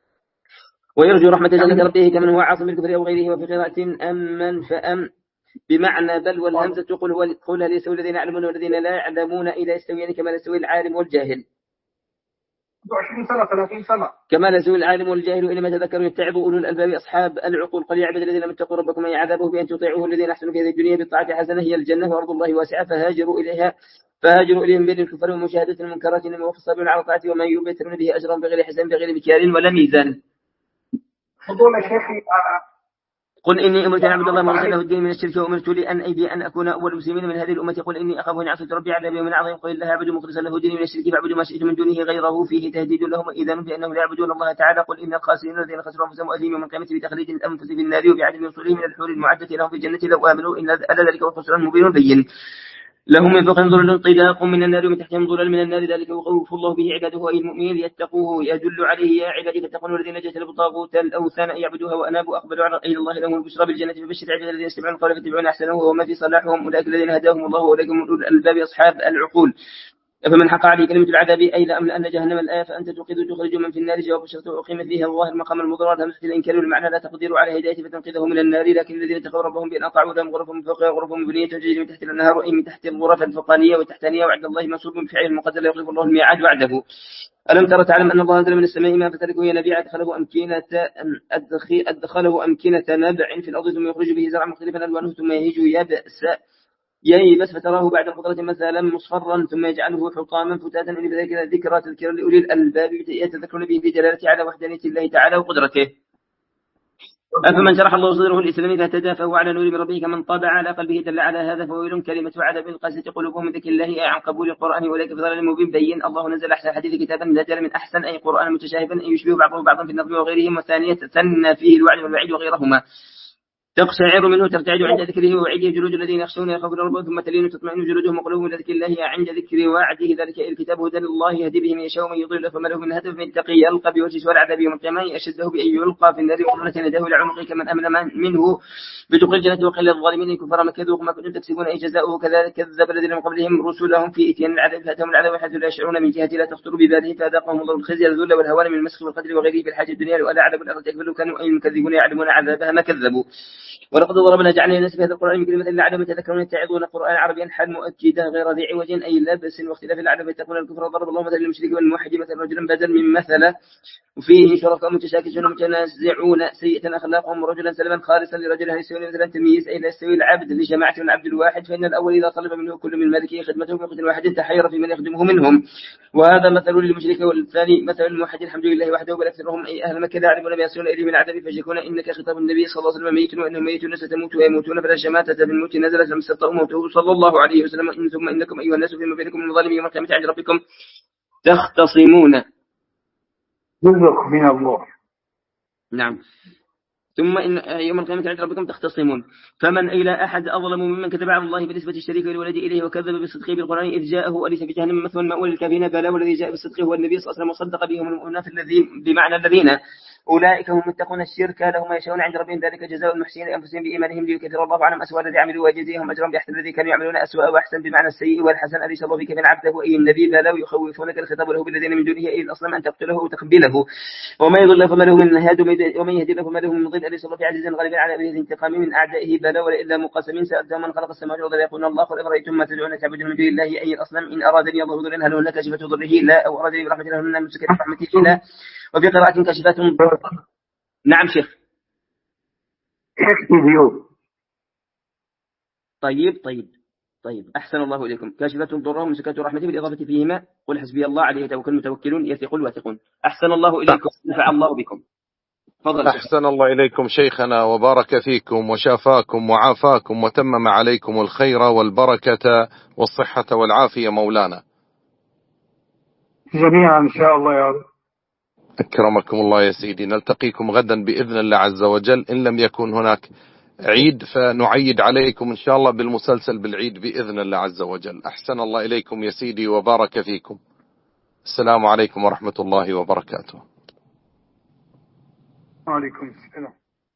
ويرجو رحمة جنة ربه كمن هو عاصم بالكفر أو غيره. وفي قراءة أمن فأم بمعنى بل والهمزة تقول هو قولها ليسوي الذين يعلمون والذين لا يعلمون إذا يستويان كما لا يستوي العالم والجاهل عشرين سنة ثلاثين سنة كما لا يستوي العالم والجاهل إنما تذكروا يتعب أولو الألباب أصحاب العقول. قل يا عباد الذين لم اتقوا ربكم أي عذابه بأن تطيعوه الذين أحسنوا في هذه الدنيا بالطاعة حسنة هي الجنة وأرض الله واسعة فهاجروا إليها فهاجروا إليهم بين الكفر ومشاهدة المنكرات إنما وفى الصابرون على طاعته ومن يبتغون به أجرا بغير حساب بغير مكيال ولا ميزان. فضول شيخي قل إني أمرت أن أعبد الله مخلصا له الدين من الشرك وأمرت لأن أيدي أن أكون أول المسلمين من هذه الأمة. قل إني أخاف أن عصيت ربي عذاب يوم عظيم. قل الله أعبد مخلصا له الدين من الشرك فاعبدوا ما شئتم من دونه غيره فيه تهديد لهم إذا بأنهم لا يعبدون الله تعالى. قل إن الخاسرين الذين خسروا أنفسهم وأهليهم يوم القيامة بتخليد الأنفس في النار وبعدم وصولهم من الحور المعدة لهم في الجنة لو آمنوا إن ألا ذلك هو الخسران المبين البين. لهم من فوقهم ظلل طباق من النار ومن تحتهم ظلل من النار ذلك يخوف الله به عباده أي المؤمنين ليتقوه يدل عليه يا عبادي فاتقون الذين اجتنبوا الطاغوت الأوثان أن يعبدوها وأنابوا أقبلوا على إلى الله لهم البشرى بالجنة فبشر عباد الذين يستمعون القول فيتبعون أحسنه وما في صلاحهم أولئك الذين هداهم الله وأولئك هم أولو الألباب أصحاب العقول. فمن حق عليه كلمة العذاب أي لأملأن جهنم الآية فأنت تقيد تخرج من في النار جواب الشرط أقيمت فيها الظاهر مقام المضرر همزة الإنكار والمعنى لا تقدير على هداية فتنقذه من النار. لكن الذين اتقوا ربهم بأن أطاعوا لهم غرف من فوقها غرف مبنية تجري من تحت الأنهار أي من تحت الغرف الفوقانية والتحتانية وعد الله منصوب بفعل المقدر يخلف الله الميعاد وعده. ألم ترى تعلم أن الله أنزل من السماء ماء فتركه ينابيع أدخله أمكنة أدخله أمكنة نبع في الأرض ثم يخرج به زرعا مختلفا ألوانه ثم يهيج يبأس ييبس فتراه بعد القدرة مثلا مصفرا ثم يجعله حطاما فتاتا إن بذلك ذكرى تذكر لأولي الألباب يتذكرون به بدلالة على وحدانية الله تعالى وقدرته. أفمن شرح الله صدره الإسلامي فاهتدى فهو على نور من ربه كمن طبع على قلبه دل على هذا فويل كلمة عذاب قاسية قلوبهم من ذكر الله عن قبول القرآن أولئك في ضلال مبين بين. الله نزل أحسن الحديث كتابا نزل من أحسن أي قرآن متشابها أن يشبه بعضه بعضا في النظم وغيرهم وثانية ثنى فيه الوعد والوعيد وغيرهما تقشعر منه ترتعد عند ذكره ووعيده جلود الذين يخشون يخافون ربهم ثم تلين تطمئن جلودهم وقلوبهم إلى ذكر الله عند ذكر وعده ذلك الكتاب هدى الله يهدي به من يشاء ومن يضل فما له من هدف من تقي يلقى بوجه سوى العذاب يوم القيامة أشده بأن يلقى في النار وقرنة يداه إلى عنقه كمن أمن منه بدخول الجنة وقيل الظالمين الكفار مكذوق ما كنتم تكسبون أي جزاؤه كذلك كذب الذين من قبلهم رسلهم في إتيان العذاب فأتاهم العذاب حيث لا يشعرون من جهة لا تخطر بباله فأذاقهم الله الخزي الذل والهوان من المسخ والقدر وغيره في الحاجة الدنيا وألا عذاب الآخرة يكفلوا كانوا أي المكذبون يعلمون عذابها ما كذبوا. ولقد ضربنا جعلنا الناس في هذا القرآن من كل مثل لعلهم يتذكرون يتعظون قرآن عربيا حال مؤكدا غير ذي عوج أي لبس واختلاف لعلهم يتقون الكفر. ضرب الله مثلا للمشرك والموحد مثلا رجلا بدل من مثل وفيه شركاء متشاكسون متنازعون سيئة أخلاقهم رجلا سلما خالصا لرجل هل يستوي مثلا تمييز أي لا يستوي العبد لجماعة العبد الواحد فإن الأول إذا طلب منه كل من مالكه خدمته في قتل واحد تحير في من يخدمه منهم وهذا مثل للمشرك والثاني مثل الموحد الحمد لله وحده بل أكثرهم أي أهل مكة يعلمون ما يصلون إليه من العذاب فيشكون إنك خطاب النبي صلى الله عليه وسلم ميت وإنهم ميتون ستموت ويموتون فلا شماتة بالموت نزلت لم يستطيعوا موته صلى الله عليه وسلم إن ثم إنكم أيها الناس فيما بينكم من ظالم يوم القيامة عند ربكم تختصمون. رزق من الله. نعم. ثم إن يوم القيامة عند ربكم تختصمون. فمن إلى أحد أظلم ممن كذب على الله بنسبة الشريك والولد إليه وكذب بالصدق بالقرآن إذ جاءه أليس في جهنم مثوى مأوى للكافرين بلى والذي جاء بالصدق هو النبي صلى الله عليه وسلم وصدق بهم المؤمنون الذي بمعنى الذين أولئك هم متقون الشرك لهم ما يشاءون عند ربهم ذلك جزاء المحسنين لأنفسهم بإيمانهم ليكفر الله عنهم أسوأ الذي عملوا ويجزيهم أجرا بأحسن الذي كانوا يعملون أسوأ وأحسن بمعنى السيء والحسن أليس الله بك من عبده أي النبي بلى يخوفونك الخطاب له بالذين من دونه إذ أصلا أن تقتله وتقبله وما يضل فما له من هاد ومن يهدي له فما له من مضل أليس الله بعزيز غالب على أبيه انتقام من أعدائه بلى ولا إلا مقاسمين سأبدأ من خلق السماوات والأرض يقول الله قل أفرأيتم ما تدعون تعبدون من دون الله أي الأصنام إن أرادني الله ضرا هل هن كاشفة ضره لا أو أرادني برحمة هل هن ممسكة رحمته لا وفي قراءة كاشفات ضر. نعم شيخ. طيب طيب طيب أحسن الله إليكم. كاشفات ضرهم ممسكة رحمته بالإضافة فيهما قل حسبي الله عليه توكل متوكلون يثق الواثقون. أحسن الله إليكم نفع الله بكم. فضل أحسن الله إليكم شيخنا وبارك فيكم وشافاكم وعافاكم وتمم عليكم الخير والبركة والصحة والعافية مولانا جميعا إن شاء الله يا رب. أكرمكم الله يا سيدي. نلتقيكم غدا بإذن الله عز وجل إن لم يكن هناك عيد فنعيد عليكم إن شاء الله بالمسلسل بالعيد بإذن الله عز وجل. أحسن الله إليكم يا سيدي وبارك فيكم. السلام عليكم ورحمة الله وبركاته. وعليكم السلام.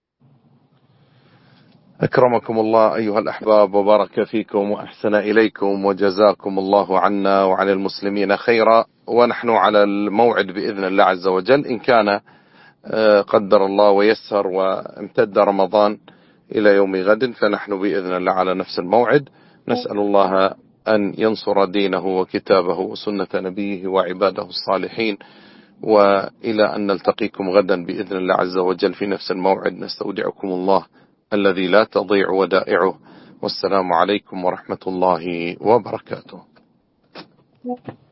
أكرمكم الله أيها الأحباب وبارك فيكم وأحسن إليكم وجزاكم الله عنا وعن المسلمين خيرا ونحن على الموعد بإذن الله عز وجل إن كان قدر الله ويسر وامتد رمضان إلى يوم غد فنحن بإذن الله على نفس الموعد. نسأل الله أن ينصر دينه وكتابه وسنة نبيه وعباده الصالحين وإلى أن نلتقيكم غدا بإذن الله عز وجل في نفس الموعد. نستودعكم الله الذي لا تضيع ودائعه والسلام عليكم ورحمة الله وبركاته.